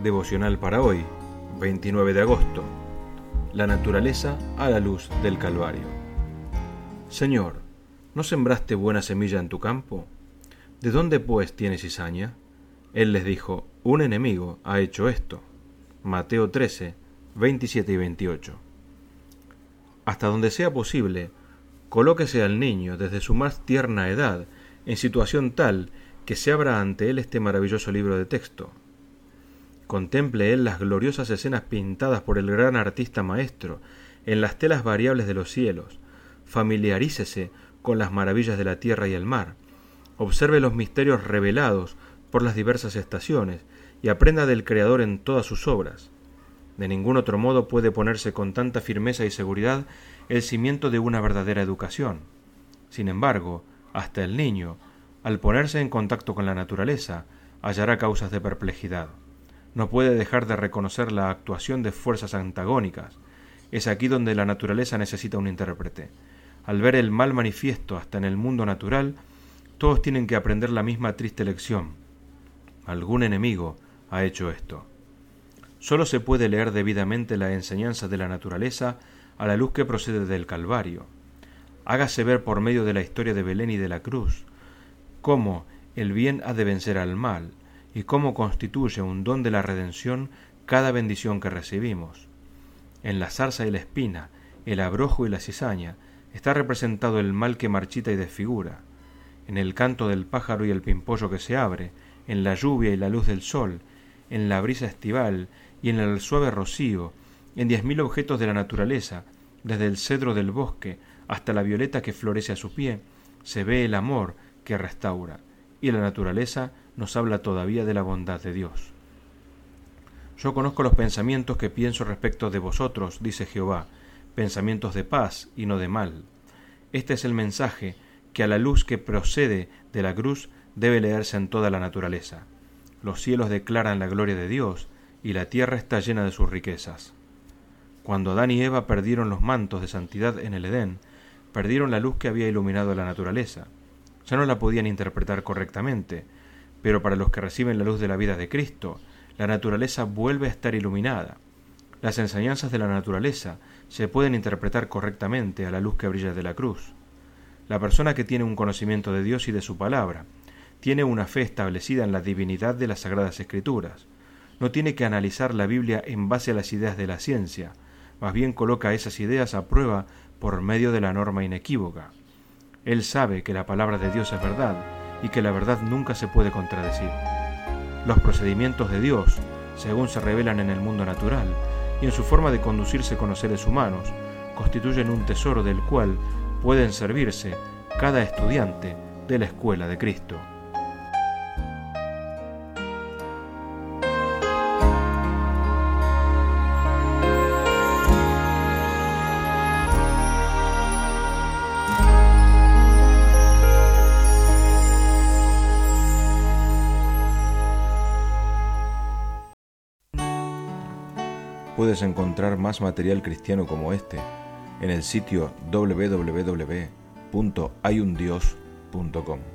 Devocional para hoy, 29 de agosto. La naturaleza a la luz del Calvario. Señor, ¿no sembraste buena semilla en tu campo? ¿De dónde pues tiene cizaña? Él les dijo: un enemigo ha hecho esto. Mateo 13, 27 y 28. Hasta donde sea posible, colóquese al niño desde su más tierna edad en situación tal que se abra ante él este maravilloso libro de texto. Contemple él las gloriosas escenas pintadas por el gran artista maestro en las telas variables de los cielos. Familiarícese con las maravillas de la tierra y el mar. Observe los misterios revelados por las diversas estaciones y aprenda del Creador en todas sus obras. De ningún otro modo puede ponerse con tanta firmeza y seguridad el cimiento de una verdadera educación. Sin embargo, hasta el niño, al ponerse en contacto con la naturaleza, hallará causas de perplejidad. No puede dejar de reconocer la actuación de fuerzas antagónicas. Es aquí donde la naturaleza necesita un intérprete. Al ver el mal manifiesto hasta en el mundo natural, todos tienen que aprender la misma triste lección. Algún enemigo ha hecho esto. Solo se puede leer debidamente la enseñanza de la naturaleza a la luz que procede del Calvario. Hágase ver por medio de la historia de Belén y de la cruz cómo el bien ha de vencer al mal, y cómo constituye un don de la redención cada bendición que recibimos. En la zarza y la espina, el abrojo y la cizaña, está representado el mal que marchita y desfigura. En el canto del pájaro y el pimpollo que se abre, en la lluvia y la luz del sol, en la brisa estival y en el suave rocío, en 10.000 objetos de la naturaleza, desde el cedro del bosque hasta la violeta que florece a su pie, se ve el amor que restaura, y la naturaleza nos habla todavía de la bondad de Dios. Yo conozco los pensamientos que pienso respecto de vosotros, dice Jehová, pensamientos de paz y no de mal. Este es el mensaje que a la luz que procede de la cruz debe leerse en toda la naturaleza. Los cielos declaran la gloria de Dios y la tierra está llena de sus riquezas. Cuando Adán y Eva perdieron los mantos de santidad en el Edén, perdieron la luz que había iluminado la naturaleza. Ya no la podían interpretar correctamente, pero para los que reciben la luz de la vida de Cristo, la naturaleza vuelve a estar iluminada. Las enseñanzas de la naturaleza se pueden interpretar correctamente a la luz que brilla de la cruz. La persona que tiene un conocimiento de Dios y de su palabra, tiene una fe establecida en la divinidad de las Sagradas Escrituras. No tiene que analizar la Biblia en base a las ideas de la ciencia, más bien coloca esas ideas a prueba por medio de la norma inequívoca. Él sabe que la palabra de Dios es verdad y que la verdad nunca se puede contradecir. Los procedimientos de Dios, según se revelan en el mundo natural y en su forma de conducirse con los seres humanos, constituyen un tesoro del cual pueden servirse cada estudiante de la escuela de Cristo. Puedes encontrar más material cristiano como este en el sitio www.hayundios.com.